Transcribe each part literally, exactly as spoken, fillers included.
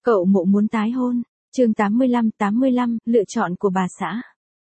Cậu Mộ muốn tái hôn. Chương tám mươi lăm tám mươi lăm, lựa chọn của bà xã.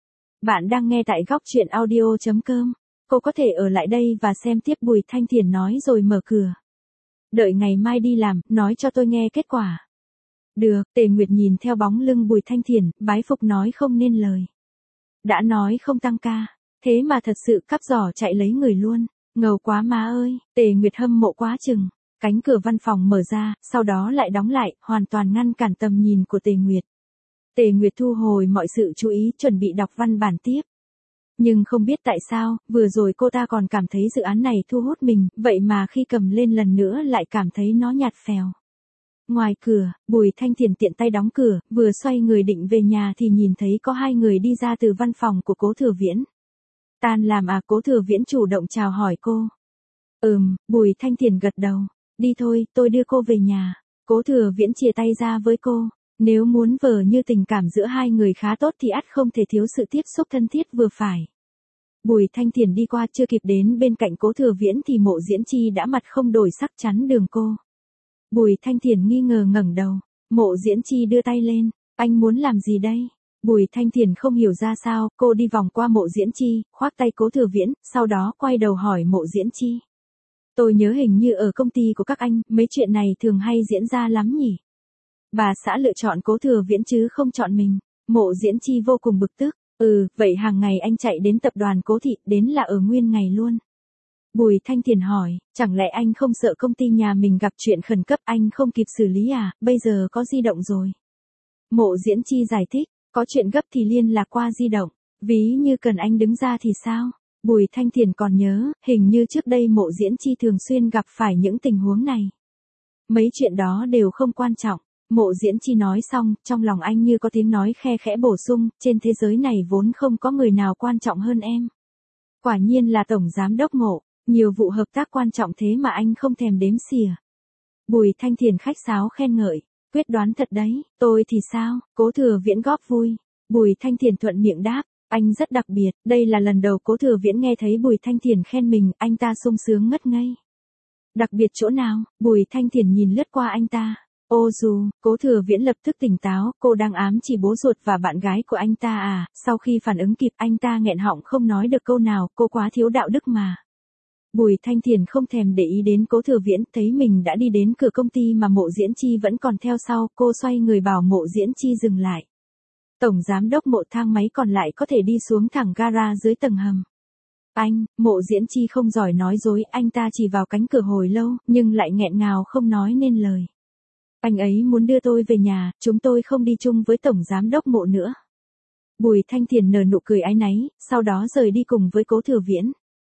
Bạn đang nghe tại góc truyện audio chấm com. Cô có thể ở lại đây và xem tiếp, Bùi Thanh Thiền nói rồi mở cửa. Đợi ngày mai đi làm, nói cho tôi nghe kết quả. Được, Tề Nguyệt nhìn theo bóng lưng Bùi Thanh Thiền, bái phục nói không nên lời. Đã nói không tăng ca, thế mà thật sự cắp giỏ chạy lấy người luôn. Ngầu quá má ơi, Tề Nguyệt hâm mộ quá chừng. Cánh cửa văn phòng mở ra, sau đó lại đóng lại, hoàn toàn ngăn cản tầm nhìn của Tề Nguyệt. Tề Nguyệt thu hồi mọi sự chú ý, chuẩn bị đọc văn bản tiếp. Nhưng không biết tại sao, vừa rồi cô ta còn cảm thấy dự án này thu hút mình, vậy mà khi cầm lên lần nữa lại cảm thấy nó nhạt phèo. Ngoài cửa, Bùi Thanh Thiền tiện tay đóng cửa, vừa xoay người định về nhà thì nhìn thấy có hai người đi ra từ văn phòng của Cố Thừa Viễn. Tan làm à? Cố Thừa Viễn chủ động chào hỏi cô. Ừm, Bùi Thanh Thiền gật đầu. Đi thôi, tôi đưa cô về nhà. Cố Thừa Viễn chia tay ra với cô. Nếu muốn vờ như tình cảm giữa hai người khá tốt thì ắt không thể thiếu sự tiếp xúc thân thiết vừa phải. Bùi Thanh Thiền đi qua, chưa kịp đến bên cạnh Cố Thừa Viễn thì Mộ Diễn Chi đã mặt không đổi sắc chắn đường cô. Bùi Thanh Thiền nghi ngờ ngẩng đầu. Mộ Diễn Chi đưa tay lên. Anh muốn làm gì đây? Bùi Thanh Thiền không hiểu ra sao, cô đi vòng qua Mộ Diễn Chi, khoác tay Cố Thừa Viễn, sau đó quay đầu hỏi Mộ Diễn Chi. Tôi nhớ hình như ở công ty của các anh, mấy chuyện này thường hay diễn ra lắm nhỉ? Bà xã lựa chọn Cố Thừa Viễn chứ không chọn mình. Mộ Diễn Chi vô cùng bực tức. Ừ, vậy hàng ngày anh chạy đến tập đoàn Cố Thị, đến là ở nguyên ngày luôn. Bùi Thanh Thiền hỏi, chẳng lẽ anh không sợ công ty nhà mình gặp chuyện khẩn cấp anh không kịp xử lý à, bây giờ có di động rồi. Mộ Diễn Chi giải thích, có chuyện gấp thì liên lạc qua di động, ví như cần anh đứng ra thì sao? Bùi Thanh Thiền còn nhớ, hình như trước đây Mộ Diễn Chi thường xuyên gặp phải những tình huống này. Mấy chuyện đó đều không quan trọng. Mộ Diễn Chi nói xong, trong lòng anh như có tiếng nói khe khẽ bổ sung, trên thế giới này vốn không có người nào quan trọng hơn em. Quả nhiên là Tổng Giám Đốc Mộ, nhiều vụ hợp tác quan trọng thế mà anh không thèm đếm xỉa. Bùi Thanh Thiền khách sáo khen ngợi, quyết đoán thật đấy, tôi thì sao? Cố Thừa Viễn góp vui. Bùi Thanh Thiền thuận miệng đáp, anh rất đặc biệt, đây là lần đầu Cố Thừa Viễn nghe thấy Bùi Thanh Thiền khen mình, anh ta sung sướng ngất ngây. Đặc biệt chỗ nào? Bùi Thanh Thiền nhìn lướt qua anh ta. Ô dù, Cố Thừa Viễn lập tức tỉnh táo, cô đang ám chỉ bố ruột và bạn gái của anh ta à? Sau khi phản ứng kịp, anh ta nghẹn họng không nói được câu nào, cô quá thiếu đạo đức mà. Bùi Thanh Thiền không thèm để ý đến Cố Thừa Viễn, thấy mình đã đi đến cửa công ty mà Mộ Diễn Chi vẫn còn theo sau, cô xoay người bảo Mộ Diễn Chi dừng lại. Tổng Giám Đốc Mộ, thang máy còn lại có thể đi xuống thẳng gara dưới tầng hầm. Anh, Mộ Diễn Chi không giỏi nói dối, anh ta chỉ vào cánh cửa hồi lâu, nhưng lại nghẹn ngào không nói nên lời. Anh ấy muốn đưa tôi về nhà, chúng tôi không đi chung với Tổng Giám Đốc Mộ nữa. Bùi Thanh Thiền nở nụ cười áy náy, sau đó rời đi cùng với Cố Thừa Viễn.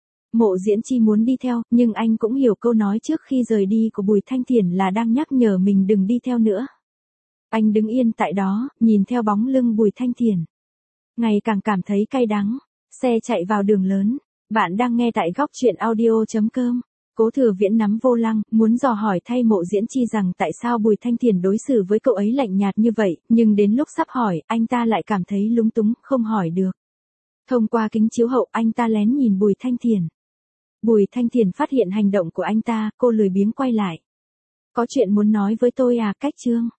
Mộ Diễn Chi muốn đi theo, nhưng anh cũng hiểu câu nói trước khi rời đi của Bùi Thanh Thiền là đang nhắc nhở mình đừng đi theo nữa. Anh đứng yên tại đó, nhìn theo bóng lưng Bùi Thanh Thiền. Ngày càng cảm thấy cay đắng. Xe chạy vào đường lớn. Bạn đang nghe tại góc truyện audio chấm com. Cố Thừa Viễn nắm vô lăng, muốn dò hỏi thay Mộ Diễn Chi rằng tại sao Bùi Thanh Thiền đối xử với cậu ấy lạnh nhạt như vậy, nhưng đến lúc sắp hỏi, anh ta lại cảm thấy lúng túng, không hỏi được. Thông qua kính chiếu hậu, anh ta lén nhìn Bùi Thanh Thiền. Bùi Thanh Thiền phát hiện hành động của anh ta, cô lười biếng quay lại. Có chuyện muốn nói với tôi à? Cách Trương.